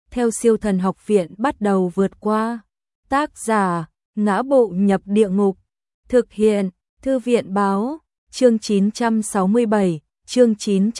theo Siêu Thần Học Viện bắt đầu vượt qua. Tác giả: Ngã Bộ Nhập Địa Ngục. Thực hiện: Thư viện báo. Chương 967, chương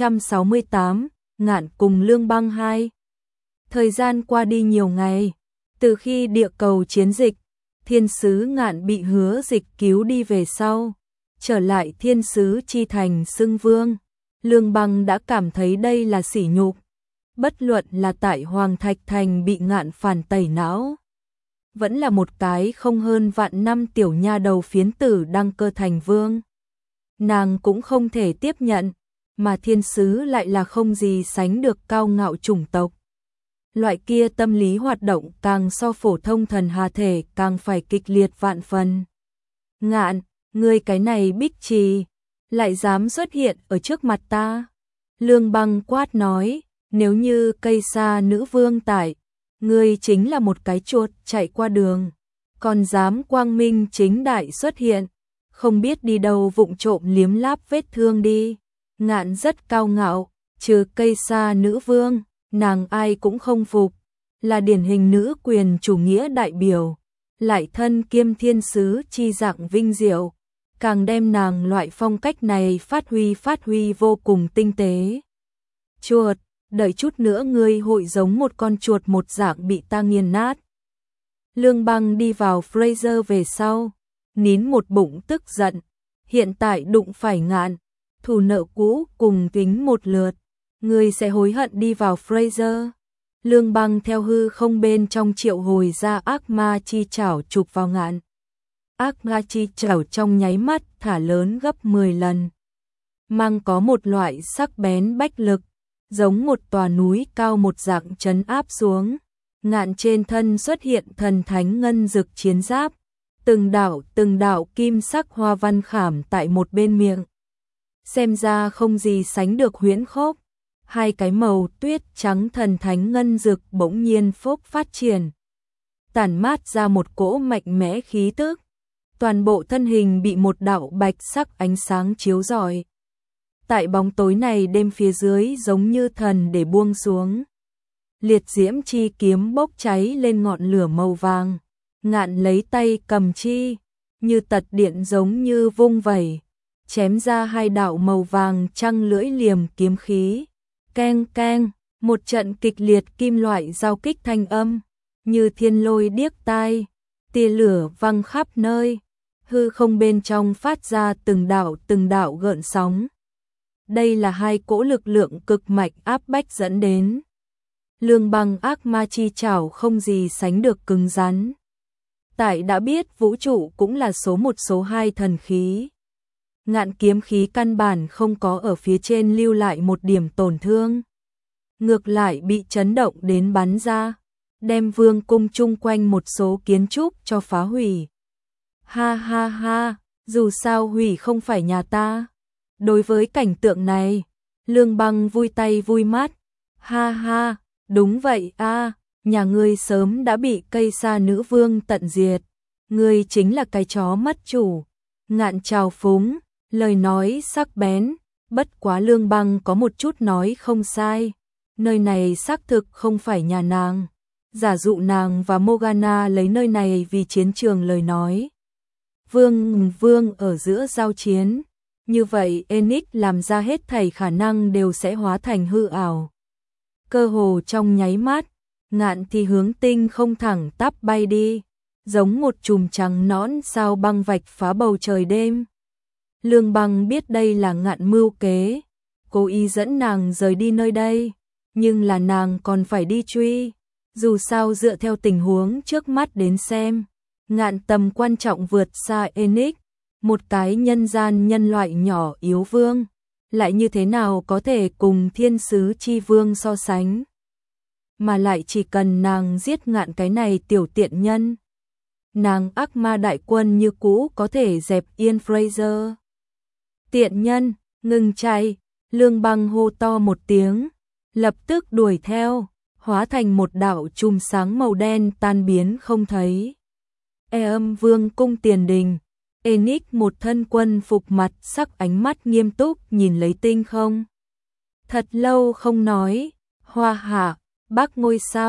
968, Ngạn cùng Lương Băng 2. Thời gian qua đi nhiều ngày, từ khi địa cầu chiến dịch, thiên sứ Ngạn bị Hứa Dịch cứu đi về sau, trở lại thiên sứ chi thành xưng vương, Lương Băng đã cảm thấy đây là sỉ nhục. Bất luận là tại Hoàng Thạch Thành bị Ngạn phản tẩy não, vẫn là một cái không hơn vạn năm tiểu nha đầu phiến tử đăng cơ thành vương, nàng cũng không thể tiếp nhận, mà thiên sứ lại là không gì sánh được cao ngạo chủng tộc. Loại kia tâm lý hoạt động càng so phổ thông thần hà thể càng phải kịch liệt vạn phần. Ngạn, ngươi cái này bích trì, lại dám xuất hiện ở trước mặt ta. Lương Băng quát nói, nếu như cây sa nữ vương tại, ngươi chính là một cái chuột chạy qua đường, còn dám quang minh chính đại xuất hiện, không biết đi đâu vụng trộm liếm láp vết thương đi. Ngạn rất cao ngạo, trừ cây sa nữ vương, nàng ai cũng không phục, là điển hình nữ quyền chủ nghĩa đại biểu, lại thân kiêm thiên sứ chi dạng vinh diệu, càng đem nàng loại phong cách này phát huy vô cùng tinh tế. Chuột, đợi chút nữa ngươi hội giống một con chuột một dạng bị ta nghiền nát. Lương Băng đi vào Fraser về sau, nín một bụng tức giận, hiện tại đụng phải Ngạn, thù nợ cũ cùng tính một lượt, ngươi sẽ hối hận đi vào Fraser. Lương Băng theo hư không bên trong triệu hồi ra ác ma chi chảo chụp vào Ngạn. Ác ma chi chảo trong nháy mắt thả lớn gấp 10 lần, mang có một loại sắc bén bách lực, giống một tòa núi cao một dạng trấn áp xuống. Ngạn trên thân xuất hiện thần thánh ngân dực chiến giáp, từng đạo kim sắc hoa văn khảm tại một bên miệng, xem ra không gì sánh được huyễn khốc. Hai cái màu tuyết trắng thần thánh ngân dực bỗng nhiên phốc phát triển, tản mát ra một cỗ mạnh mẽ khí tức, toàn bộ thân hình bị một đạo bạch sắc ánh sáng chiếu rọi. Tại bóng tối này đêm phía dưới giống như thần để buông xuống. Liệt diễm chi kiếm bốc cháy lên ngọn lửa màu vàng, Ngạn lấy tay cầm chi, như tật điện giống như vung vẩy, chém ra hai đạo màu vàng trăng lưỡi liềm kiếm khí. Keng keng, một trận kịch liệt kim loại giao kích thanh âm, như thiên lôi điếc tai, tia lửa văng khắp nơi, hư không bên trong phát ra từng đạo gợn sóng. Đây là hai cỗ lực lượng cực mạnh áp bách dẫn đến. Lương Băng ác ma chi chảo không gì sánh được cứng rắn. Tại đã biết vũ trụ cũng là số 1 số 2 thần khí. Ngạn kiếm khí căn bản không có ở phía trên lưu lại một điểm tổn thương, ngược lại bị chấn động đến bắn ra, đem vương cung chung quanh một số kiến trúc cho phá hủy. Ha ha ha, dù sao hủy không phải nhà ta. Đối với cảnh tượng này, Lương Băng vui tay vui mắt. Ha ha, đúng vậy a, nhà ngươi sớm đã bị cây sa nữ vương tận diệt, ngươi chính là cái chó mất chủ. Ngạn trào phúng, lời nói sắc bén, bất quá Lương Băng có một chút nói không sai, nơi này xác thực không phải nhà nàng, giả dụ nàng và Morgana lấy nơi này vì chiến trường lời nói. Vương ở giữa giao chiến, như vậy Enix làm ra hết thảy khả năng đều sẽ hóa thành hư ảo. Cơ hồ trong nháy mắt, Ngạn thì hướng tinh không thẳng tắp bay đi, giống một chùm trắng nõn sao băng vạch phá bầu trời đêm. Lương Băng biết đây là Ngạn mưu kế, cố ý dẫn nàng rời đi nơi đây, nhưng là nàng còn phải đi truy, dù sao dựa theo tình huống trước mắt đến xem, Ngạn tầm quan trọng vượt xa Enix, một cái nhân gian nhân loại nhỏ yếu vương, lại như thế nào có thể cùng thiên sứ chi vương so sánh. Mà lại chỉ cần nàng giết Ngạn cái này tiểu tiện nhân, nàng ác ma đại quân như cũ có thể dẹp yên Fraser. Tiện nhân, ngừng chạy, Lương Băng hô to một tiếng, lập tức đuổi theo, hóa thành một đạo chùm sáng màu đen tan biến không thấy. Âm vương cung tiền đình, Enix một thân quân phục mặt sắc ánh mắt nghiêm túc nhìn lấy tinh không. Thật lâu không nói, Hoa Hạ, Bắc ngôi sao,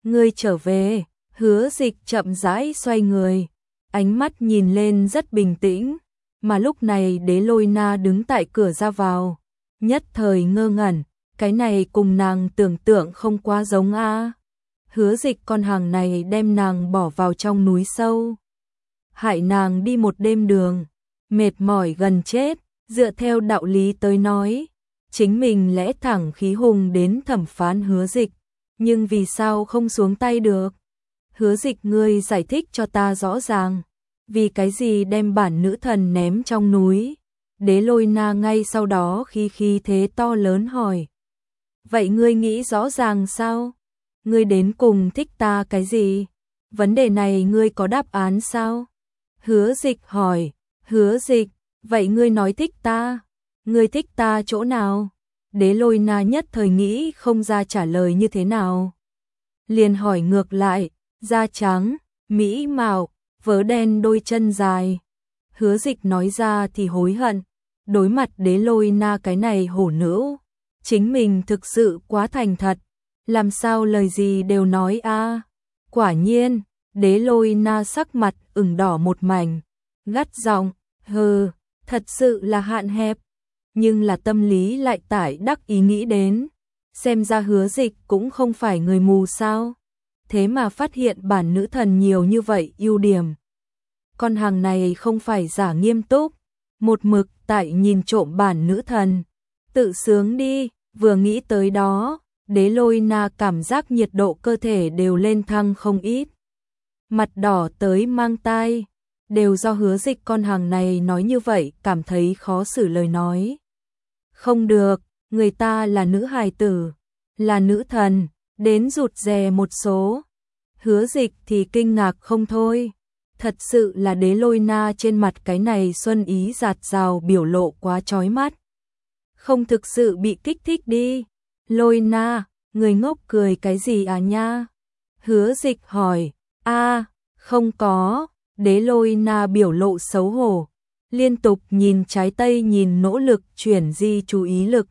Ngươi trở về. Hứa Dịch chậm rãi xoay người, ánh mắt nhìn lên rất bình tĩnh, mà lúc này Đế Lôi Na đứng tại cửa ra vào, nhất thời ngơ ngẩn, cái này cùng nàng tưởng tượng không quá giống a. Hứa Dịch con hàng này đem nàng bỏ vào trong núi sâu, hại nàng đi một đêm đường, mệt mỏi gần chết, dựa theo đạo lý tới nói, chính mình lẽ thẳng khí hùng đến thẩm phán Hứa Dịch, nhưng vì sao không xuống tay được? Hứa Dịch, ngươi giải thích cho ta rõ ràng, vì cái gì đem bản nữ thần ném trong núi? Đế Lôi Na ngay sau đó khí thế to lớn hỏi. Vậy ngươi nghĩ rõ ràng sao? Ngươi đến cùng thích ta cái gì? Vấn đề này ngươi có đáp án sao? Hứa Dịch hỏi. Hứa Dịch, vậy ngươi nói thích ta? Ngươi thích ta chỗ nào? Đế Lôi Na nhất thời nghĩ không ra trả lời như thế nào. Liền hỏi ngược lại, da trắng, mỹ mạo, vớ đen đôi chân dài. Hứa Dịch nói ra thì hối hận, đối mặt Đế Lôi Na cái này hổ nữ, chính mình thực sự quá thành thật, làm sao lời gì đều nói a. Quả nhiên, Đế Lôi Na sắc mặt ửng đỏ một mảnh, gắt giọng, hừ, thật sự là hạn hẹp, nhưng là tâm lý lại tải đắc ý nghĩ đến, xem ra Hứa Dịch cũng không phải người mù sao, thế mà phát hiện bản nữ thần nhiều như vậy ưu điểm. Con hàng này không phải giả nghiêm túc, một mực tại nhìn trộm bản nữ thần, tự sướng đi. Vừa nghĩ tới đó, Đế Lôi Na cảm giác nhiệt độ cơ thể đều lên thăng không ít, mặt đỏ tới mang tai, đều do Hứa Dịch con hàng này nói như vậy cảm thấy khó xử lời nói. Không được, người ta là nữ hài tử, là nữ thần, đến rụt rè một số. Hứa Dịch thì kinh ngạc không thôi, thật sự là Đế Lôi Na trên mặt cái này xuân ý dạt dào biểu lộ quá chói mắt. Không thực sự bị kích thích đi. Lôi Na, người ngốc cười cái gì à nha? Hứa Dịch hỏi. A, không có. Đế Lôi Na biểu lộ xấu hổ, liên tục nhìn trái tây nhìn nỗ lực chuyển di chú ý lực.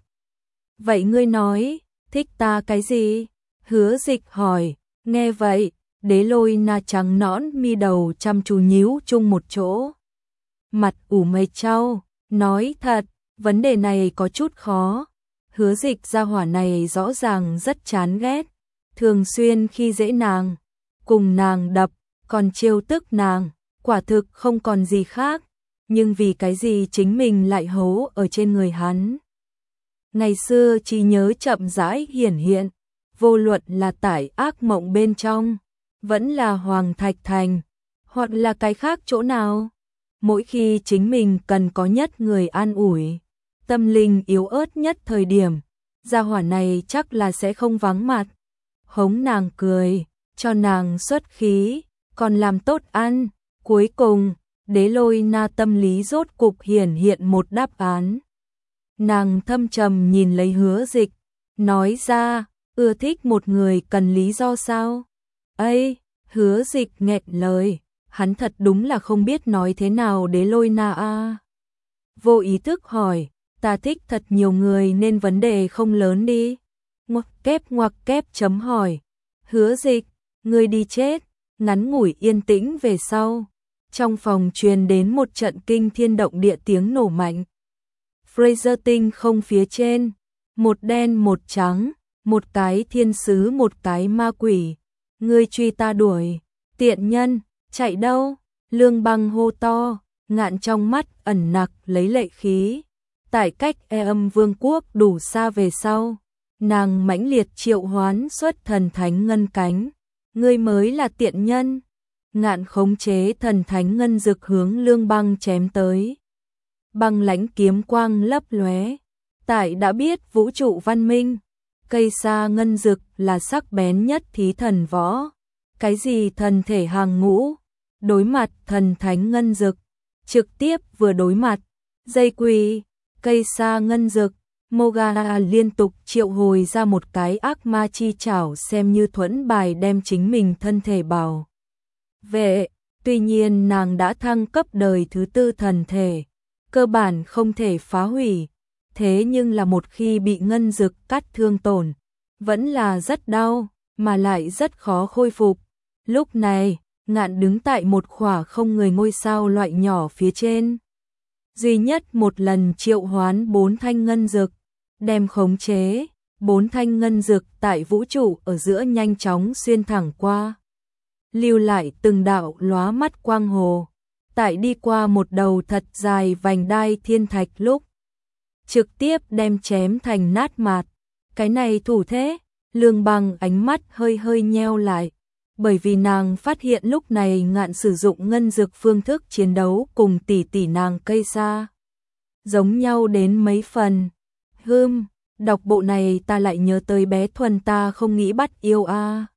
Vậy ngươi nói, thích ta cái gì? Hứa Dịch hỏi. Nghe vậy, Đế Lôi Na trắng nõn mi đầu chăm chú nhíu chung một chỗ. Mặt ủ mây trao, nói thật, vấn đề này có chút khó. Hứa Dịch gia hỏa này rõ ràng rất chán ghét, thường xuyên khi dễ nàng, cùng nàng đập, còn trêu tức nàng, quả thực không còn gì khác, nhưng vì cái gì chính mình lại hấu ở trên người hắn. Ngày xưa trí nhớ chậm rãi hiển hiện, vô luận là tại ác mộng bên trong, vẫn là Hoàng Thạch Thành, hoặc là cái khác chỗ nào. Mỗi khi chính mình cần có nhất người an ủi, tâm linh yếu ớt nhất thời điểm, gia hỏa này chắc là sẽ không vắng mặt. Hống nàng cười, cho nàng xuất khí, còn làm tốt ăn. Cuối cùng, Đế Lôi Na tâm lý rốt cục hiển hiện một đáp án. Nàng thâm trầm nhìn lấy Hứa Dịch, nói ra, ưa thích một người cần lý do sao? Ây, Hứa Dịch nghẹn lời, hắn thật đúng là không biết nói thế nào Đế Lôi Na a. Vô ý thức hỏi, ta thích thật nhiều người nên vấn đề không lớn đi. Ngoặc kép chấm hỏi. Hứa Dịch, ngươi đi chết. Ngắn ngủi yên tĩnh về sau, trong phòng truyền đến một trận kinh thiên động địa tiếng nổ mạnh. Fraser tinh không phía trên, một đen một trắng, một cái thiên sứ một cái ma quỷ. Ngươi truy ta đuổi, tiện nhân, chạy đâu? Lương Băng hô to, ngạn trong mắt ẩn nặc lấy lệ khí. Tại cách âm vương quốc đủ xa về sau, nàng mãnh liệt triệu hoán xuất thần thánh ngân cánh. Ngươi mới là tiện nhân. Ngạn khống chế thần thánh ngân dực hướng Lương Băng chém tới. Băng lãnh kiếm quang lấp lóe. Tại đã biết vũ trụ văn minh, cây sa ngân dực là sắc bén nhất thí thần võ. Cái gì thần thể hàng ngũ, đối mặt thần thánh ngân dực, trực tiếp vừa đối mặt, dây quỳ, cây sa ngân dực. Morgana liên tục triệu hồi ra một cái ác ma chi chảo xem như thuẫn bài đem chính mình thân thể bảo vệ. Tuy nhiên nàng đã thăng cấp đời thứ 4 thần thể, cơ bản không thể phá hủy, thế nhưng là một khi bị ngân dực cắt thương tổn, vẫn là rất đau. mà lại rất khó khôi phục. Lúc này, Ngạn đứng tại một khỏa không người ngôi sao loại nhỏ phía trên. Duy nhất một lần triệu hoán 4 thanh ngân dực, đem khống chế 4 thanh ngân dực tại vũ trụ ở giữa nhanh chóng xuyên thẳng qua, lưu lại từng đạo lóa mắt quang hồ. Tại đi qua một đầu thật dài vành đai thiên thạch lúc, trực tiếp đem chém thành nát mạt. Cái này thủ thế, Lương Bằng ánh mắt hơi hơi nheo lại, bởi vì nàng phát hiện lúc này Ngạn sử dụng ngân dực phương thức chiến đấu cùng tỷ tỷ nàng cây sa giống nhau đến mấy phần. Đọc bộ này ta lại nhớ tới bé Thuần ta không nghĩ bắt yêu a.